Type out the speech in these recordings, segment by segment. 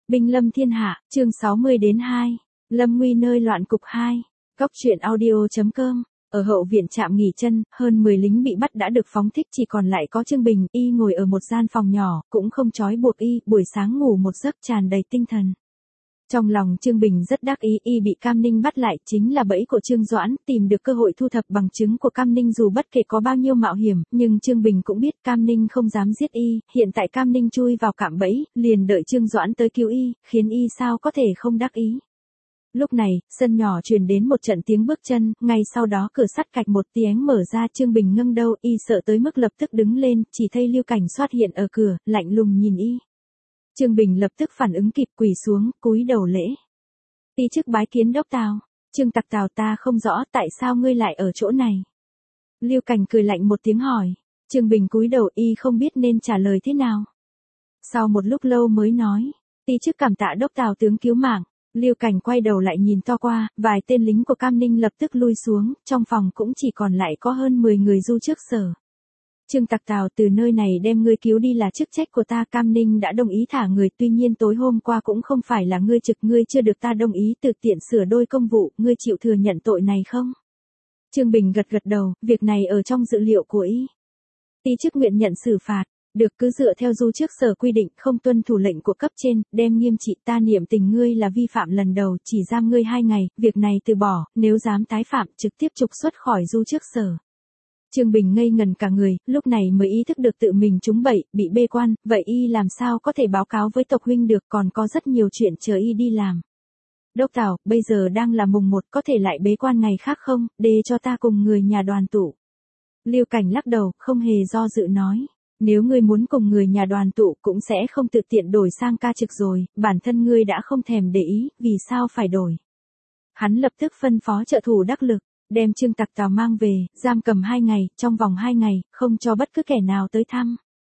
Binh lâm thiên hạ, chương 60-2. Lâm nguy nơi loạn cục 2. Góc truyện audio.com. Ở hậu viện trạm nghỉ chân, hơn 10 lính bị bắt đã được phóng thích, chỉ còn lại có Trương Bình. Y ngồi ở một gian phòng nhỏ, cũng không trói buộc y, buổi sáng ngủ một giấc tràn đầy tinh thần. Trong lòng Trương Bình rất đắc ý, y bị Cam Ninh bắt lại chính là bẫy của Trương Doãn, tìm được cơ hội thu thập bằng chứng của Cam Ninh dù bất kể có bao nhiêu mạo hiểm, nhưng Trương Bình cũng biết Cam Ninh không dám giết y, hiện tại Cam Ninh chui vào cạm bẫy, liền đợi Trương Doãn tới cứu y, khiến y sao có thể không đắc ý. Lúc này, sân nhỏ truyền đến một trận tiếng bước chân, ngay sau đó cửa sắt cạch một tiếng mở ra. Trương Bình ngâng đầu, y sợ tới mức lập tức đứng lên, chỉ thấy Lưu Cảnh xuất hiện ở cửa, lạnh lùng nhìn y. Trương Bình lập tức phản ứng kịp, quỳ xuống, cúi đầu lễ. Ti chức bái kiến đốc Tào. Trương Tặc Tào, ta không rõ tại sao ngươi lại ở chỗ này. Lưu Cảnh cười lạnh một tiếng hỏi. Trương Bình cúi đầu, y không biết nên trả lời thế nào. Sau một lúc lâu mới nói, ti chức cảm tạ đốc Tào tướng cứu mạng. Lưu Cảnh quay đầu lại nhìn to qua, vài tên lính của Cam Ninh lập tức lui xuống, trong phòng cũng chỉ còn lại có hơn 10 người du trước sở. Trương Tặc Tào, từ nơi này đem ngươi cứu đi là chức trách của ta. Cam Ninh đã đồng ý thả người, tuy nhiên tối hôm qua cũng không phải là ngươi trực, ngươi chưa được ta đồng ý tự tiện sửa đôi công vụ, ngươi chịu thừa nhận tội này không? Trương Bình gật gật đầu, việc này ở trong dự liệu của y. Ti chức nguyện nhận xử phạt, được, cứ dựa theo du trước sở quy định, không tuân thủ lệnh của cấp trên, đem nghiêm trị. Ta niệm tình ngươi là vi phạm lần đầu, chỉ giam ngươi 2 ngày, việc này từ bỏ, nếu dám tái phạm trực tiếp trục xuất khỏi du trước sở. Trương Bình ngây ngần cả người, lúc này mới ý thức được tự mình trúng bẫy, bị bê quan, vậy y làm sao có thể báo cáo với tộc huynh được, còn có rất nhiều chuyện chờ y đi làm. Đốc Tào, bây giờ đang là mùng 1, có thể lại bế quan ngày khác không, để cho ta cùng người nhà đoàn tụ. Lưu Cảnh lắc đầu, không hề do dự nói. Nếu ngươi muốn cùng người nhà đoàn tụ cũng sẽ không tự tiện đổi sang ca trực rồi, bản thân ngươi đã không thèm để ý, vì sao phải đổi. Hắn lập tức phân phó trợ thủ đắc lực, đem Trương Tặc Tào mang về, giam cầm 2 ngày, trong vòng 2 ngày, không cho bất cứ kẻ nào tới thăm.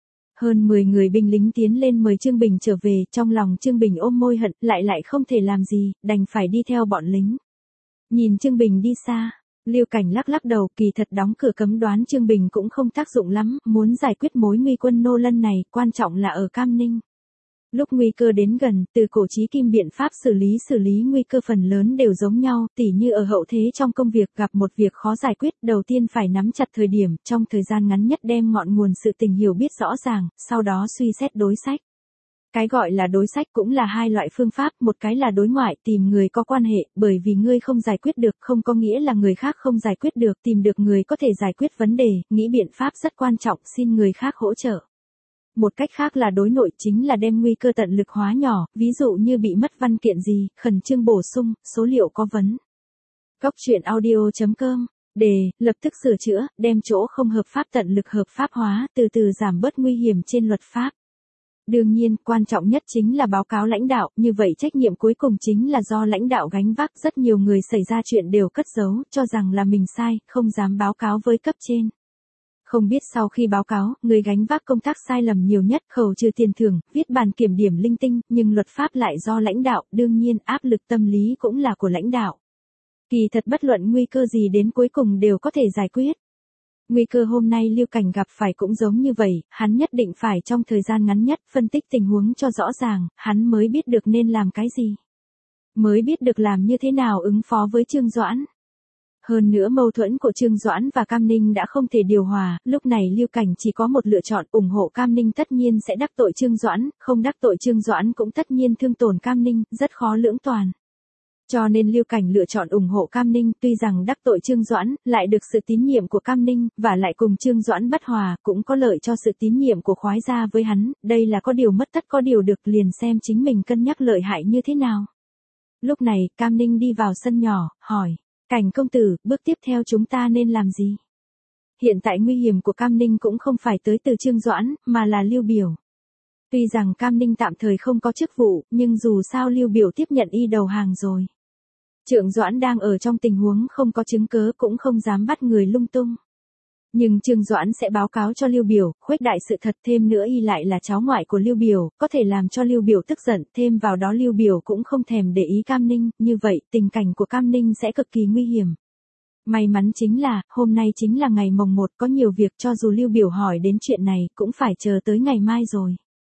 Hơn 10 người binh lính tiến lên mời Trương Bình trở về, trong lòng Trương Bình ôm môi hận, lại không thể làm gì, đành phải đi theo bọn lính. Nhìn Trương Bình đi xa, Lưu Cảnh lắc đầu, kỳ thật đóng cửa cấm đoán Trương Bình cũng không tác dụng lắm, muốn giải quyết mối nguy quân nô lân này, quan trọng là ở Cam Ninh. Lúc nguy cơ đến gần, từ cổ chí kim biện pháp xử lý nguy cơ phần lớn đều giống nhau, tỉ như ở hậu thế trong công việc gặp một việc khó giải quyết, đầu tiên phải nắm chặt thời điểm, trong thời gian ngắn nhất đem ngọn nguồn sự tình hiểu biết rõ ràng, sau đó suy xét đối sách. Cái gọi là đối sách cũng là 2 loại phương pháp, một cái là đối ngoại, tìm người có quan hệ, bởi vì ngươi không giải quyết được không có nghĩa là người khác không giải quyết được, tìm được người có thể giải quyết vấn đề, nghĩ biện pháp rất quan trọng, xin người khác hỗ trợ. Một cách khác là đối nội, chính là đem nguy cơ tận lực hóa nhỏ, ví dụ như bị mất văn kiện gì, khẩn trương bổ sung, số liệu có vấn. Góc truyện audio.com. Đề, lập tức sửa chữa, đem chỗ không hợp pháp tận lực hợp pháp hóa, từ từ giảm bớt nguy hiểm trên luật pháp. Đương nhiên, quan trọng nhất chính là báo cáo lãnh đạo, như vậy trách nhiệm cuối cùng chính là do lãnh đạo gánh vác. Rất nhiều người xảy ra chuyện đều cất giấu, cho rằng là mình sai, không dám báo cáo với cấp trên. Không biết sau khi báo cáo, người gánh vác công tác sai lầm nhiều nhất, khấu trừ tiền thưởng, viết bản kiểm điểm linh tinh, nhưng luật pháp lại do lãnh đạo, đương nhiên áp lực tâm lý cũng là của lãnh đạo. Kỳ thật bất luận nguy cơ gì đến cuối cùng đều có thể giải quyết. Nguy cơ hôm nay Lưu Cảnh gặp phải cũng giống như vậy, hắn nhất định phải trong thời gian ngắn nhất phân tích tình huống cho rõ ràng, hắn mới biết được nên làm cái gì. Mới biết được làm như thế nào ứng phó với Trương Doãn. Hơn nữa mâu thuẫn của Trương Doãn và Cam Ninh đã không thể điều hòa, lúc này Lưu Cảnh chỉ có một lựa chọn, ủng hộ Cam Ninh tất nhiên sẽ đắc tội Trương Doãn, không đắc tội Trương Doãn cũng tất nhiên thương tổn Cam Ninh, rất khó lưỡng toàn. Cho nên Lưu Cảnh lựa chọn ủng hộ Cam Ninh, tuy rằng đắc tội Trương Doãn, lại được sự tín nhiệm của Cam Ninh, và lại cùng Trương Doãn bất hòa, cũng có lợi cho sự tín nhiệm của khoái gia với hắn, đây là có điều mất tất có điều được, liền xem chính mình cân nhắc lợi hại như thế nào. Lúc này, Cam Ninh đi vào sân nhỏ, hỏi, Cảnh công tử, bước tiếp theo chúng ta nên làm gì? Hiện tại nguy hiểm của Cam Ninh cũng không phải tới từ Trương Doãn, mà là Lưu Biểu. Tuy rằng Cam Ninh tạm thời không có chức vụ, nhưng dù sao Lưu Biểu tiếp nhận y đầu hàng rồi. Trương Doãn đang ở trong tình huống không có chứng cớ cũng không dám bắt người lung tung. Nhưng Trương Doãn sẽ báo cáo cho Lưu Biểu, khuếch đại sự thật, thêm nữa y lại là cháu ngoại của Lưu Biểu, có thể làm cho Lưu Biểu tức giận, thêm vào đó Lưu Biểu cũng không thèm để ý Cam Ninh, như vậy tình cảnh của Cam Ninh sẽ cực kỳ nguy hiểm. May mắn chính là, hôm nay chính là ngày mồng 1, có nhiều việc cho dù Lưu Biểu hỏi đến chuyện này cũng phải chờ tới ngày mai rồi.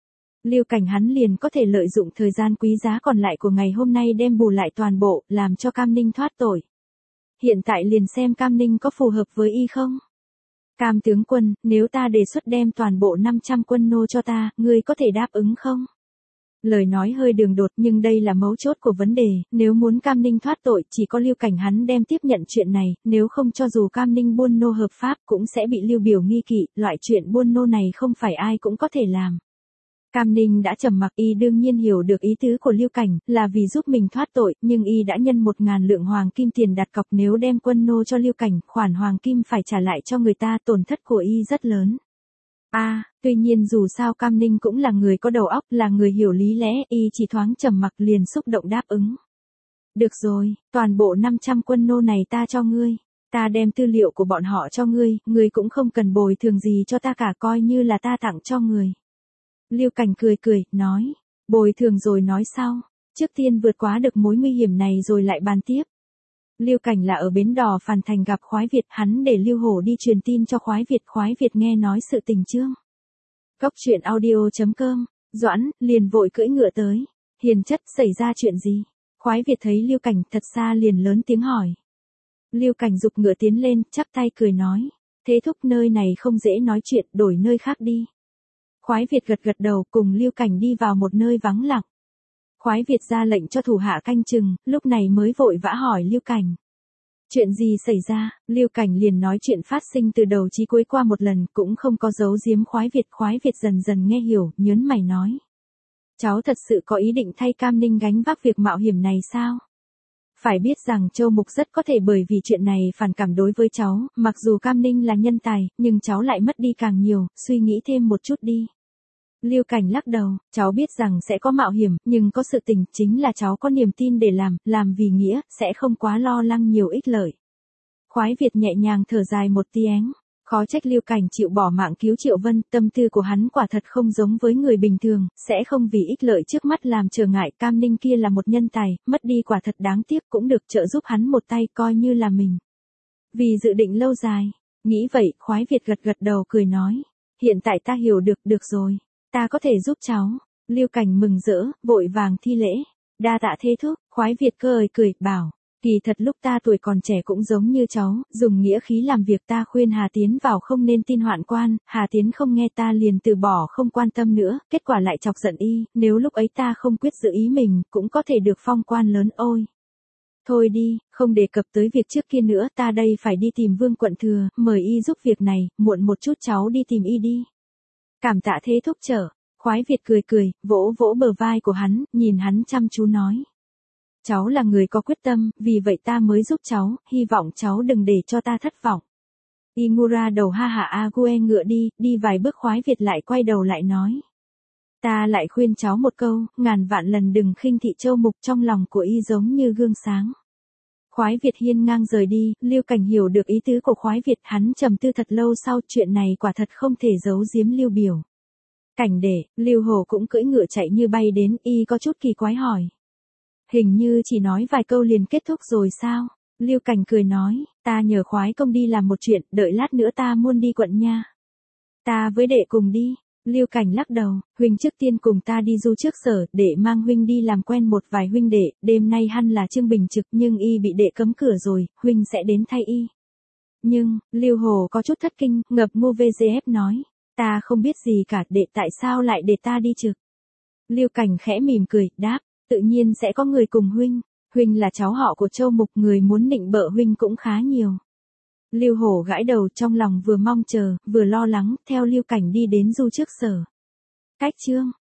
Lưu Cảnh hắn liền có thể lợi dụng thời gian quý giá còn lại của ngày hôm nay đem bù lại toàn bộ, làm cho Cam Ninh thoát tội. Hiện tại liền xem Cam Ninh có phù hợp với y không? Cam tướng quân, nếu ta đề xuất đem toàn bộ 500 quân nô cho ta, ngươi có thể đáp ứng không? Lời nói hơi đường đột nhưng đây là mấu chốt của vấn đề, nếu muốn Cam Ninh thoát tội chỉ có Lưu Cảnh hắn đem tiếp nhận chuyện này, nếu không cho dù Cam Ninh buôn nô hợp pháp cũng sẽ bị Lưu Biểu nghi kỵ, loại chuyện buôn nô này không phải ai cũng có thể làm. Cam Ninh đã trầm mặc, y đương nhiên hiểu được ý tứ của Lưu Cảnh, là vì giúp mình thoát tội, nhưng y đã nhân 1.000 lượng hoàng kim tiền đặt cọc, nếu đem quân nô cho Lưu Cảnh, khoản hoàng kim phải trả lại cho người ta, tổn thất của y rất lớn. Tuy nhiên dù sao Cam Ninh cũng là người có đầu óc, là người hiểu lý lẽ, y chỉ thoáng trầm mặc liền xúc động đáp ứng. Được rồi, toàn bộ 500 quân nô này ta cho ngươi. Ta đem tư liệu của bọn họ cho ngươi cũng không cần bồi thường gì cho ta cả, coi như là ta tặng cho người. Lưu Cảnh cười cười, nói, bồi thường rồi nói sau, trước tiên vượt qua được mối nguy hiểm này rồi lại bàn tiếp. Lưu Cảnh là ở bến đò Phàn Thành gặp Khoái Việt, hắn để Lưu Hổ đi truyền tin cho Khoái Việt nghe nói sự tình chương. Cốc truyện audio.com, Doãn, liền vội cưỡi ngựa tới, hiền chất xảy ra chuyện gì? Khoái Việt thấy Lưu Cảnh thật xa liền lớn tiếng hỏi. Lưu Cảnh giục ngựa tiến lên, chắp tay cười nói, thế thúc nơi này không dễ nói chuyện, đổi nơi khác đi. Khoái Việt gật gật đầu cùng Lưu Cảnh đi vào một nơi vắng lặng. Khoái Việt ra lệnh cho thủ hạ canh chừng, lúc này mới vội vã hỏi Lưu Cảnh. Chuyện gì xảy ra? Lưu Cảnh liền nói chuyện phát sinh từ đầu chí cuối qua một lần, cũng không có giấu giếm Khoái Việt dần dần nghe hiểu, nhớn mày nói. Cháu thật sự có ý định thay Cam Ninh gánh vác việc mạo hiểm này sao? Phải biết rằng Châu Mục rất có thể bởi vì chuyện này phản cảm đối với cháu, mặc dù Cam Ninh là nhân tài, nhưng cháu lại mất đi càng nhiều, suy nghĩ thêm một chút đi. Lưu Cảnh lắc đầu, cháu biết rằng sẽ có mạo hiểm, nhưng có sự tình, chính là cháu có niềm tin để làm vì nghĩa, sẽ không quá lo lắng nhiều ích lợi. Khoái Việt nhẹ nhàng thở dài một tiếng, khó trách Lưu Cảnh chịu bỏ mạng cứu Triệu Vân, tâm tư của hắn quả thật không giống với người bình thường, sẽ không vì ích lợi trước mắt làm trở ngại. Cam Ninh kia là một nhân tài, mất đi quả thật đáng tiếc, cũng được trợ giúp hắn một tay coi như là mình. Vì dự định lâu dài, nghĩ vậy, Khoái Việt gật gật đầu cười nói, hiện tại ta hiểu được rồi. Ta có thể giúp cháu. Lưu Cảnh mừng rỡ, vội vàng thi lễ. Đa tạ thế thúc. Khoái Việt cười, bảo. Kỳ thật lúc ta tuổi còn trẻ cũng giống như cháu, dùng nghĩa khí làm việc, ta khuyên Hà Tiến vào không nên tin hoạn quan, Hà Tiến không nghe ta liền từ bỏ không quan tâm nữa, kết quả lại chọc giận y, nếu lúc ấy ta không quyết giữ ý mình, cũng có thể được phong quan lớn ôi. Thôi đi, không đề cập tới việc trước kia nữa, ta đây phải đi tìm Vương Quận Thừa, mời y giúp việc này, muộn một chút cháu đi tìm y đi. Cảm tạ thế thúc chở. Khoái Việt cười, vỗ bờ vai của hắn, nhìn hắn chăm chú nói. Cháu là người có quyết tâm, vì vậy ta mới giúp cháu, hy vọng cháu đừng để cho ta thất vọng. Ingura đầu ha hả Ague ngựa đi vài bước Khoái Việt lại quay đầu lại nói. Ta lại khuyên cháu một câu, ngàn vạn lần đừng khinh thị Châu Mục, trong lòng của y giống như gương sáng. Khoái Việt hiên ngang rời đi, Lưu Cảnh hiểu được ý tứ của Khoái Việt, hắn trầm tư thật lâu sau, chuyện này quả thật không thể giấu giếm Lưu Biểu. Cảnh để, Lưu Hổ cũng cưỡi ngựa chạy như bay đến, y có chút kỳ quái hỏi. Hình như chỉ nói vài câu liền kết thúc rồi sao? Lưu Cảnh cười nói, ta nhờ Khoái công đi làm một chuyện, đợi lát nữa ta muôn đi quận nha. Ta với đệ cùng đi. Lưu Cảnh lắc đầu, huynh trước tiên cùng ta đi du trước sở, để mang huynh đi làm quen một vài huynh đệ, đêm nay hăn là Trương Bình trực nhưng y bị đệ cấm cửa rồi, huynh sẽ đến thay y. Nhưng, Lưu Hồ có chút thất kinh, ngập ngu VGF nói, ta không biết gì cả, đệ tại sao lại để ta đi trực. Lưu Cảnh khẽ mỉm cười, đáp, tự nhiên sẽ có người cùng huynh là cháu họ của Châu Mục, người muốn nịnh bợ huynh cũng khá nhiều. Lưu Hổ gãi đầu, trong lòng vừa mong chờ, vừa lo lắng, theo Lưu Cảnh đi đến du trước sở. Cách chương